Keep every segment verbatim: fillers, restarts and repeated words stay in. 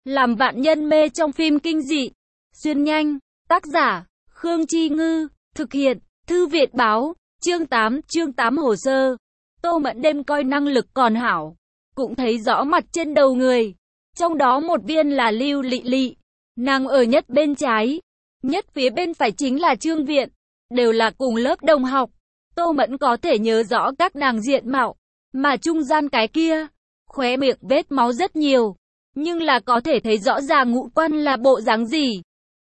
Làm vạn nhân mê trong phim kinh dị. Xuyên nhanh. Tác giả, Khương Chi Ngư. Thực hiện, Thư viện Báo. Chương tám, chương tám hồ sơ. Tô Mẫn đêm coi năng lực còn hảo. Cũng thấy rõ mặt trên đầu người. Trong đó một viên là Lưu Lị Lị. Nàng ở nhất bên trái. Nhất phía bên phải chính là Trương Viện. Đều là cùng lớp đồng học. Tô Mẫn có thể nhớ rõ các nàng diện mạo. Mà trung gian cái kia, khóe miệng vết máu rất nhiều. Nhưng là có thể thấy rõ ràng ngũ quan là bộ dáng gì.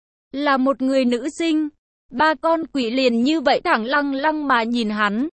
Là một người nữ sinh. Ba con quỷ liền như vậy thẳng lăng lăng mà nhìn hắn.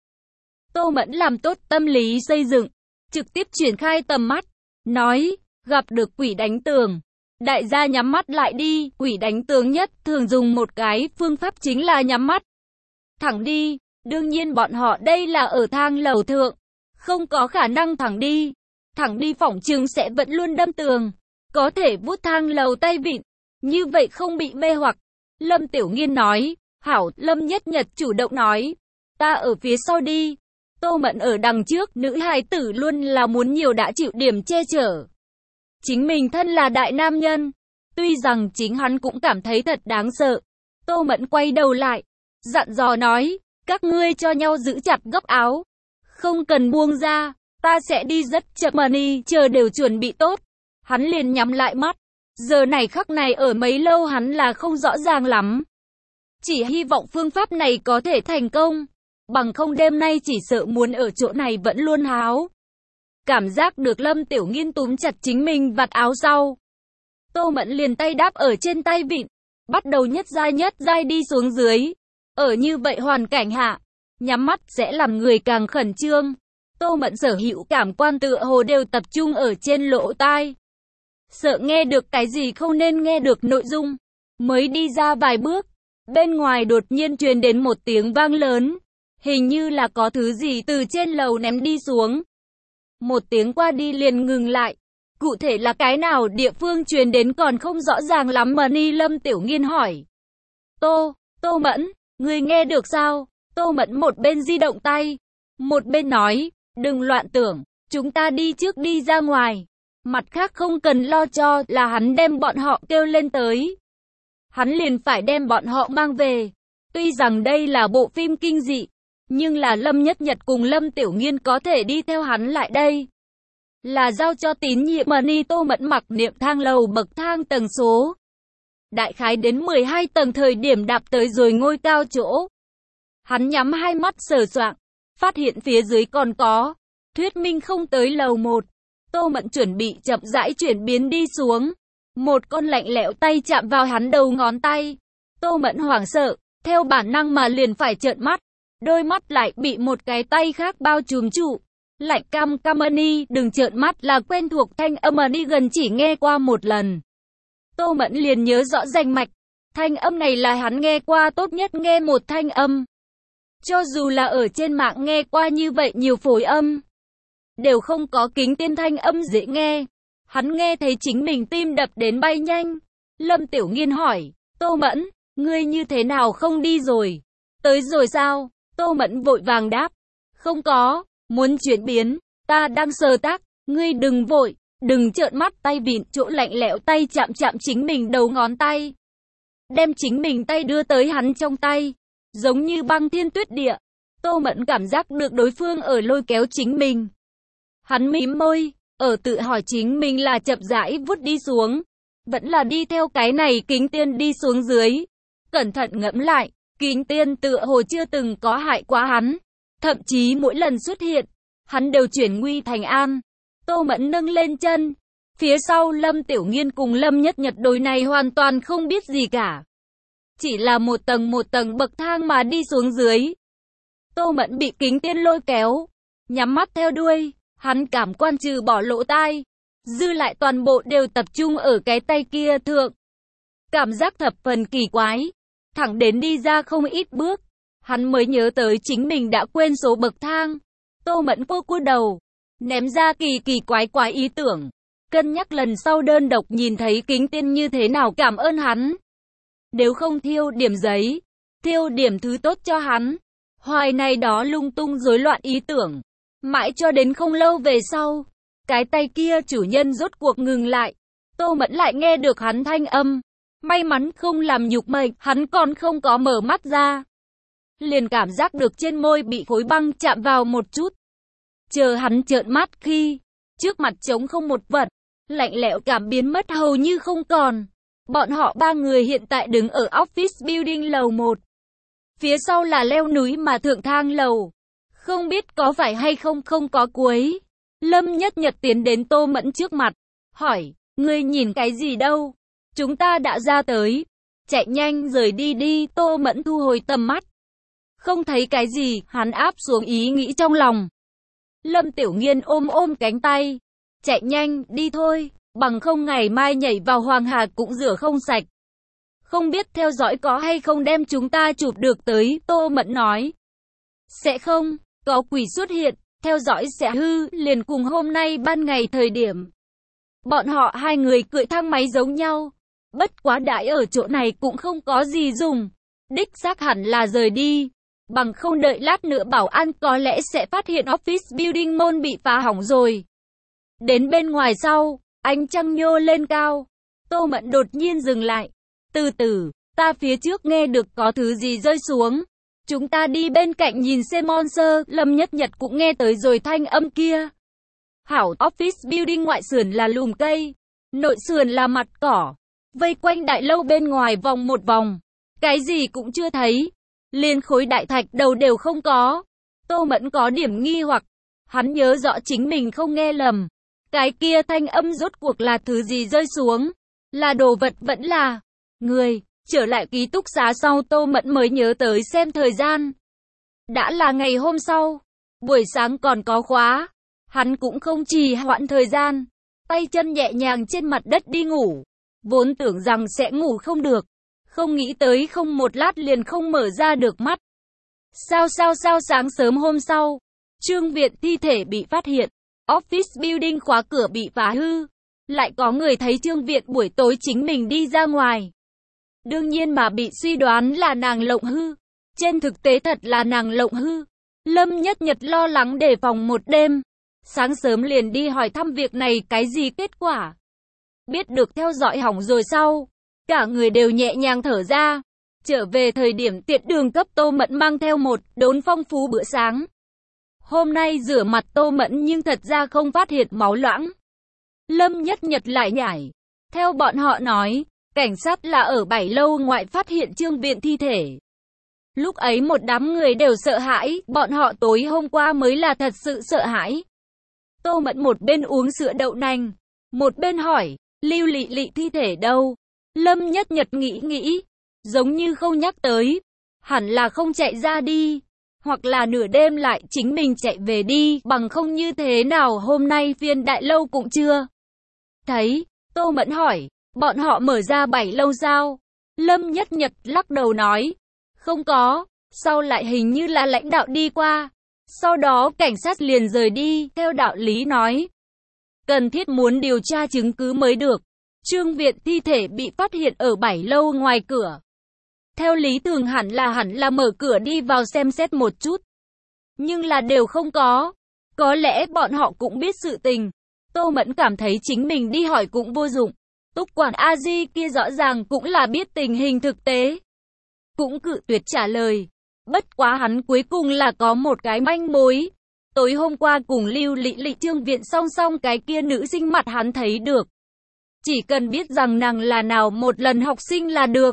Tô Mẫn làm tốt tâm lý xây dựng. Trực tiếp triển khai tầm mắt. Nói, gặp được quỷ đánh tường. Đại gia nhắm mắt lại đi. Quỷ đánh tường nhất thường dùng một cái phương pháp chính là nhắm mắt. Thẳng đi. Đương nhiên bọn họ đây là ở thang lầu thượng. Không có khả năng thẳng đi. Thẳng đi phỏng chừng sẽ vẫn luôn đâm tường. Có thể vuốt thang lầu tay vịn. Như vậy không bị mê hoặc. Lâm Tiểu Nghiên nói. Hảo, Lâm Nhất Nhật chủ động nói. Ta ở phía sau đi. Tô Mẫn ở đằng trước. Nữ hài tử luôn là muốn nhiều đã chịu điểm che chở. Chính mình thân là đại nam nhân. Tuy rằng chính hắn cũng cảm thấy thật đáng sợ. Tô Mẫn quay đầu lại. Dặn dò nói. Các ngươi cho nhau giữ chặt góc áo. Không cần buông ra. Ta sẽ đi rất chậm mà đi. Chờ đều chuẩn bị tốt. Hắn liền nhắm lại mắt. Giờ này khắc này ở mấy lâu hắn là không rõ ràng lắm. Chỉ hy vọng phương pháp này có thể thành công. Bằng không đêm nay chỉ sợ muốn ở chỗ này vẫn luôn háo. Cảm giác được Lâm Tiểu Nghiên túm chặt chính mình vạt áo sau. Tô Mẫn liền tay đáp ở trên tay vịn. Bắt đầu nhất giai nhất giai đi xuống dưới. Ở như vậy hoàn cảnh hạ. Nhắm mắt sẽ làm người càng khẩn trương. Tô Mẫn sở hữu cảm quan tựa hồ đều tập trung ở trên lỗ tai. Sợ nghe được cái gì không nên nghe được nội dung. Mới đi ra vài bước. Bên ngoài đột nhiên truyền đến một tiếng vang lớn. Hình như là có thứ gì từ trên lầu ném đi xuống. Một tiếng qua đi liền ngừng lại. Cụ thể là cái nào địa phương truyền đến còn không rõ ràng lắm mà Ni Lâm Tiểu Nghiên hỏi. Tô, Tô Mẫn, ngươi nghe được sao? Tô Mẫn một bên di động tay. Một bên nói, đừng loạn tưởng, chúng ta đi trước đi ra ngoài. Mặt khác không cần lo cho là hắn đem bọn họ kêu lên tới. Hắn liền phải đem bọn họ mang về. Tuy rằng đây là bộ phim kinh dị, nhưng là Lâm Nhất Nhật cùng Lâm Tiểu Nghiên có thể đi theo hắn lại đây. Là giao cho tín nhiệm mà Ni Tô Mẫn mặc niệm thang lầu bậc thang tầng số. Đại khái đến mười hai tầng thời điểm đạp tới rồi ngôi cao chỗ. Hắn nhắm hai mắt sờ soạng, phát hiện phía dưới còn có. Thuyết minh không tới lầu một. Tô Mẫn chuẩn bị chậm rãi chuyển biến đi xuống. Một con lạnh lẽo tay chạm vào hắn đầu ngón tay. Tô Mẫn hoảng sợ, theo bản năng mà liền phải trợn mắt. Đôi mắt lại bị một cái tay khác bao trùm trụ. Lạnh cam cam Ni, đừng trợn mắt là quen thuộc thanh âm Ni gần chỉ nghe qua một lần. Tô Mẫn liền nhớ rõ rành mạch. Thanh âm này là hắn nghe qua tốt nhất nghe một thanh âm. Cho dù là ở trên mạng nghe qua như vậy nhiều phối âm. Đều không có kính tiên thanh âm dễ nghe. Hắn nghe thấy chính mình tim đập đến bay nhanh. Lâm Tiểu Nghiên hỏi, Tô Mẫn, ngươi như thế nào không đi rồi? Tới rồi sao? Tô Mẫn vội vàng đáp, không có, muốn chuyển biến, ta đang sơ tác, ngươi đừng vội, đừng trợn mắt tay vịn chỗ lạnh lẽo tay chạm chạm chính mình đầu ngón tay. Đem chính mình tay đưa tới hắn trong tay, giống như băng thiên tuyết địa. Tô Mẫn cảm giác được đối phương ở lôi kéo chính mình. Hắn mím môi, ở tự hỏi chính mình là chậm rãi vút đi xuống, vẫn là đi theo cái này kính tiên đi xuống dưới. Cẩn thận ngẫm lại, kính tiên tựa hồ chưa từng có hại quá hắn. Thậm chí mỗi lần xuất hiện, hắn đều chuyển nguy thành an. Tô Mẫn nâng lên chân. Phía sau Lâm Tiểu Nghiên cùng Lâm Nhất Nhật đối này hoàn toàn không biết gì cả. Chỉ là một tầng một tầng bậc thang mà đi xuống dưới. Tô Mẫn bị kính tiên lôi kéo. Nhắm mắt theo đuôi. Hắn cảm quan trừ bỏ lỗ tai. Dư lại toàn bộ đều tập trung ở cái tay kia thượng. Cảm giác thập phần kỳ quái. Thẳng đến đi ra không ít bước. Hắn mới nhớ tới chính mình đã quên số bậc thang. Tô Mẫn vô cua đầu. Ném ra kỳ kỳ quái quái ý tưởng. Cân nhắc lần sau đơn độc nhìn thấy kính tiên như thế nào cảm ơn hắn. Nếu không thiêu điểm giấy. Thiêu điểm thứ tốt cho hắn. Hoài này đó lung tung rối loạn ý tưởng. Mãi cho đến không lâu về sau. Cái tay kia chủ nhân rốt cuộc ngừng lại. Tô Mẫn lại nghe được hắn thanh âm. May mắn không làm nhục mệnh, hắn còn không có mở mắt ra. Liền cảm giác được trên môi bị khối băng chạm vào một chút. Chờ hắn trợn mắt khi trước mặt trống không một vật, lạnh lẽo cảm biến mất hầu như không còn. Bọn họ ba người hiện tại đứng ở office building lầu một. Phía sau là leo núi mà thượng thang lầu. Không biết có phải hay không không có cuối. Lâm Nhất Nhật tiến đến Tô Mẫn trước mặt, hỏi, ngươi nhìn cái gì đâu? Chúng ta đã ra tới. Chạy nhanh rời đi đi. Tô Mẫn thu hồi tầm mắt. Không thấy cái gì, hắn áp xuống ý nghĩ trong lòng. Lâm Tiểu Nghiên ôm ôm cánh tay. Chạy nhanh, đi thôi, bằng không ngày mai nhảy vào Hoàng Hà cũng rửa không sạch. Không biết theo dõi có hay không đem chúng ta chụp được tới, Tô Mẫn nói. Sẽ không, có quỷ xuất hiện, theo dõi sẽ hư, liền cùng hôm nay ban ngày thời điểm. Bọn họ hai người cưỡi thang máy giống nhau. Bất quá đãi ở chỗ này cũng không có gì dùng. Đích xác hẳn là rời đi. Bằng không đợi lát nữa bảo an có lẽ sẽ phát hiện office building môn bị phá hỏng rồi. Đến bên ngoài sau, ánh trăng nhô lên cao. Tô Mẫn đột nhiên dừng lại. Từ từ, ta phía trước nghe được có thứ gì rơi xuống. Chúng ta đi bên cạnh nhìn xem monster. Lâm Nhất Nhật cũng nghe tới rồi thanh âm kia. Hảo, office building ngoại sườn là lùm cây, nội sườn là mặt cỏ. Vây quanh đại lâu bên ngoài vòng một vòng. Cái gì cũng chưa thấy. Liên khối đại thạch đầu đều không có. Tô Mẫn có điểm nghi hoặc. Hắn nhớ rõ chính mình không nghe lầm. Cái kia thanh âm rốt cuộc là thứ gì rơi xuống. Là đồ vật vẫn là người. Trở lại ký túc xá sau Tô Mẫn mới nhớ tới xem thời gian. Đã là ngày hôm sau. Buổi sáng còn có khóa. Hắn cũng không trì hoãn thời gian. Tay chân nhẹ nhàng trên mặt đất đi ngủ. Vốn tưởng rằng sẽ ngủ không được. Không nghĩ tới không một lát liền không mở ra được mắt. Sao sao sao sáng sớm hôm sau. Trương Viện thi thể bị phát hiện. Office building khóa cửa bị phá hư. Lại có người thấy Trương Viện buổi tối chính mình đi ra ngoài. Đương nhiên mà bị suy đoán là nàng lộng hư. Trên thực tế thật là nàng lộng hư. Lâm Nhất Nhật lo lắng đề phòng một đêm. Sáng sớm liền đi hỏi thăm việc này cái gì kết quả. Biết được theo dõi hỏng rồi sau. Cả người đều nhẹ nhàng thở ra. Trở về thời điểm tiện đường cấp Tô Mẫn mang theo một đốn phong phú bữa sáng. Hôm nay rửa mặt Tô Mẫn nhưng thật ra không phát hiện máu loãng. Lâm Nhất Nhật lại nhảy. Theo bọn họ nói, cảnh sát là ở bảy lâu ngoại phát hiện Trương Viện thi thể. Lúc ấy một đám người đều sợ hãi, bọn họ tối hôm qua mới là thật sự sợ hãi. Tô Mẫn một bên uống sữa đậu nành, một bên hỏi, Lưu Lị Lị thi thể đâu? Lâm Nhất Nhật nghĩ nghĩ, giống như không nhắc tới, hẳn là không chạy ra đi, hoặc là nửa đêm lại chính mình chạy về đi, bằng không như thế nào hôm nay phiên đại lâu cũng chưa thấy. Tô Mẫn hỏi, bọn họ mở ra bảy lâu sao? Lâm Nhất Nhật lắc đầu nói, không có, sau lại hình như là lãnh đạo đi qua, sau đó cảnh sát liền rời đi, theo đạo lý nói. Cần thiết muốn điều tra chứng cứ mới được. Trương Viện thi thể bị phát hiện ở bảy lâu ngoài cửa. Theo lý thường hẳn là hẳn là mở cửa đi vào xem xét một chút. Nhưng là đều không có. Có lẽ bọn họ cũng biết sự tình. Tô Mẫn cảm thấy chính mình đi hỏi cũng vô dụng. Túc quản A Di kia rõ ràng cũng là biết tình hình thực tế. Cũng cự tuyệt trả lời. Bất quá hắn cuối cùng là có một cái manh mối. Tối hôm qua cùng Lưu Lị Lị Trương Viện song song cái kia nữ sinh mặt hắn thấy được. Chỉ cần biết rằng nàng là nào một lần học sinh là được.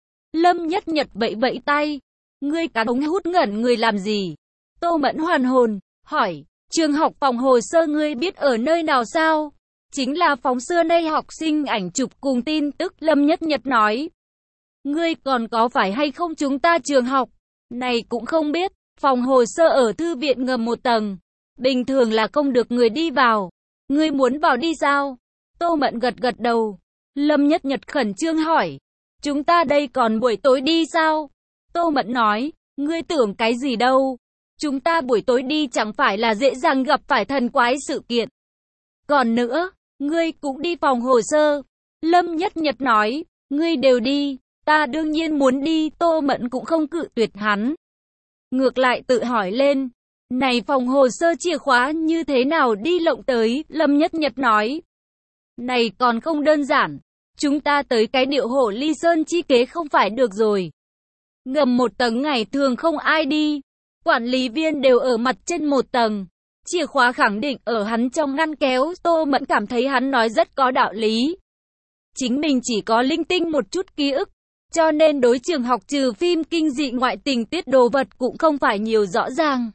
Lâm Nhất Nhật vẫy vẫy tay. Ngươi cắn ống hút ngẩn người làm gì? Tô Mẫn hoàn hồn, hỏi, trường học phòng hồ sơ ngươi biết ở nơi nào sao? Chính là phòng xưa nay học sinh ảnh chụp cùng tin tức. Lâm Nhất Nhật nói. Ngươi còn có phải hay không chúng ta trường học? Này cũng không biết, phòng hồ sơ ở thư viện ngầm một tầng. Bình thường là không được người đi vào. Ngươi muốn vào đi sao? Tô Mẫn gật gật đầu. Lâm Nhất Nhật khẩn trương hỏi. Chúng ta đây còn buổi tối đi sao? Tô Mẫn nói. Ngươi tưởng cái gì đâu? Chúng ta buổi tối đi chẳng phải là dễ dàng gặp phải thần quái sự kiện. Còn nữa, ngươi cũng đi phòng hồ sơ. Lâm Nhất Nhật nói. Ngươi đều đi. Ta đương nhiên muốn đi. Tô Mẫn cũng không cự tuyệt hắn. Ngược lại tự hỏi lên. Này phòng hồ sơ chìa khóa như thế nào đi lộng tới? Lâm Nhất Nhật nói. Này còn không đơn giản. Chúng ta tới cái điệu hổ ly sơn chi kế không phải được rồi. Ngầm một tầng ngày thường không ai đi. Quản lý viên đều ở mặt trên một tầng. Chìa khóa khẳng định ở hắn trong ngăn kéo. Tô Mẫn cảm thấy hắn nói rất có đạo lý. Chính mình chỉ có linh tinh một chút ký ức. Cho nên đối trường học trừ phim kinh dị ngoại tình tiết đồ vật cũng không phải nhiều rõ ràng.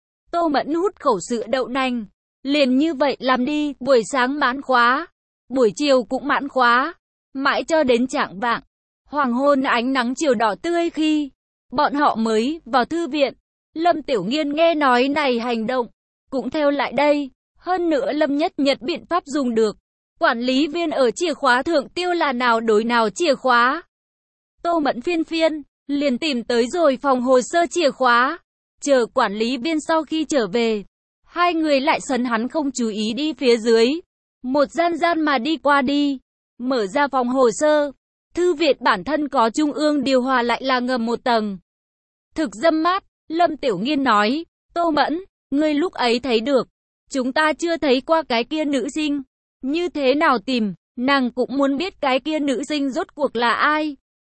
Tô Mẫn hút khẩu sữa đậu nành. Liền như vậy làm đi, buổi sáng mãn khóa. Buổi chiều cũng mãn khóa. Mãi cho đến chạng vạng. Hoàng hôn ánh nắng chiều đỏ tươi khi bọn họ mới vào thư viện. Lâm Tiểu Nghiên nghe nói này hành động. Cũng theo lại đây. Hơn nữa Lâm Nhất Nhật biện pháp dùng được. Quản lý viên ở chìa khóa thượng tiêu là nào đối nào chìa khóa. Tô Mẫn phiên phiên, liền tìm tới rồi phòng hồ sơ chìa khóa. Chờ quản lý viên sau khi trở về. Hai người lại sấn hắn không chú ý đi phía dưới. Một gian gian mà đi qua đi. Mở ra phòng hồ sơ. Thư viện bản thân có trung ương điều hòa lại là ngầm một tầng. Thực dâm mát, Lâm Tiểu Nghiên nói. Tô Mẫn, ngươi lúc ấy thấy được. Chúng ta chưa thấy qua cái kia nữ sinh. Như thế nào tìm, nàng cũng muốn biết cái kia nữ sinh rốt cuộc là ai.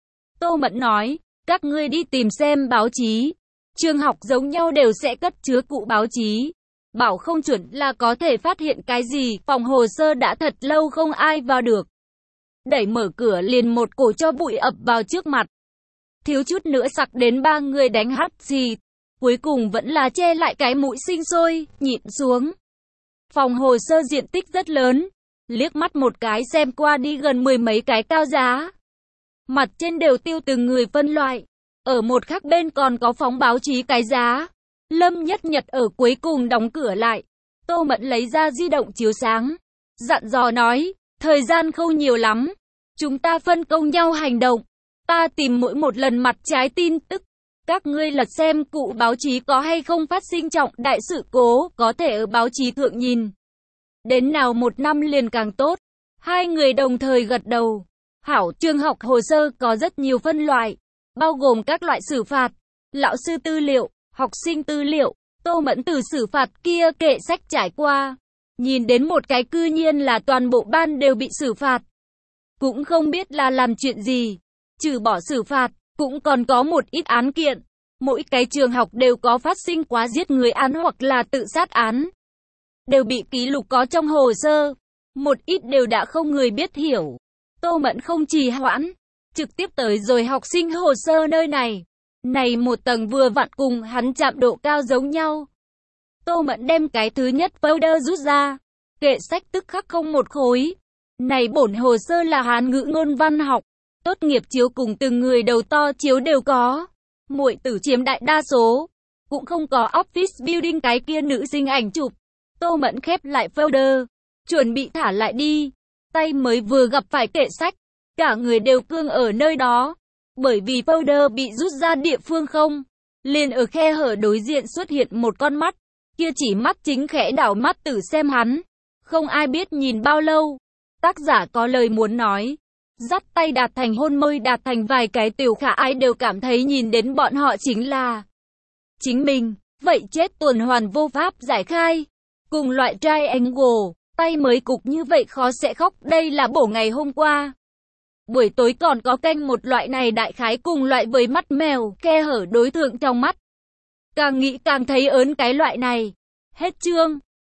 Tô Mẫn nói, các ngươi đi tìm xem báo chí. Trường học giống nhau đều sẽ cất chứa cụ báo chí. Bảo không chuẩn là có thể phát hiện cái gì, phòng hồ sơ đã thật lâu không ai vào được. Đẩy mở cửa liền một cổ cho bụi ập vào trước mặt. Thiếu chút nữa sặc đến ba người đánh hắt xì. Cuối cùng vẫn là che lại cái mũi sinh sôi, nhịn xuống. Phòng hồ sơ diện tích rất lớn. Liếc mắt một cái xem qua đi gần mười mấy cái cao giá. Mặt trên đều tiêu từng người phân loại. Ở một khác bên còn có phóng báo chí cái giá. Lâm Nhất Nhật ở cuối cùng đóng cửa lại. Tô Mẫn lấy ra di động chiếu sáng. Dặn dò nói, thời gian không nhiều lắm. Chúng ta phân công nhau hành động. Ta tìm mỗi một lần mặt trái tin tức. Các ngươi lật xem cụ báo chí có hay không phát sinh trọng đại sự cố, có thể ở báo chí thượng nhìn. Đến nào một năm liền càng tốt. Hai người đồng thời gật đầu. Hảo, trường học hồ sơ có rất nhiều phân loại, bao gồm các loại xử phạt, lão sư tư liệu, học sinh tư liệu. Tô Mẫn từ xử phạt kia kệ sách trải qua. Nhìn đến một cái cư nhiên là toàn bộ ban đều bị xử phạt. Cũng không biết là làm chuyện gì. Trừ bỏ xử phạt, cũng còn có một ít án kiện. Mỗi cái trường học đều có phát sinh quá giết người án hoặc là tự sát án. Đều bị ký lục có trong hồ sơ. Một ít đều đã không người biết hiểu. Tô Mẫn không trì hoãn. Trực tiếp tới rồi học sinh hồ sơ nơi này. Này một tầng vừa vặn cùng hắn chạm độ cao giống nhau. Tô Mẫn đem cái thứ nhất folder rút ra. Kệ sách tức khắc không một khối. Này bổn hồ sơ là Hán ngữ ngôn văn học. Tốt nghiệp chiếu cùng từng người đầu to chiếu đều có. Muội tử chiếm đại đa số. Cũng không có office building cái kia nữ sinh ảnh chụp. Tô Mẫn khép lại folder. Chuẩn bị thả lại đi. Tay mới vừa gặp phải kệ sách. Cả người đều cương ở nơi đó. Bởi vì folder bị rút ra địa phương không. Liền ở khe hở đối diện xuất hiện một con mắt. Kia chỉ mắt chính khẽ đảo mắt tử xem hắn. Không ai biết nhìn bao lâu. Tác giả có lời muốn nói. Dắt tay đạt thành hôn môi đạt thành vài cái tiểu khả ai đều cảm thấy nhìn đến bọn họ chính là chính mình. Vậy chết tuần hoàn vô pháp giải khai. Cùng loại triangle. Tay mới cục như vậy khó sẽ khóc. Đây là bổ ngày hôm qua. Buổi tối còn có canh một loại này đại khái cùng loại với mắt mèo. Khe hở đối tượng trong mắt. Càng nghĩ càng thấy ớn cái loại này. Hết chương.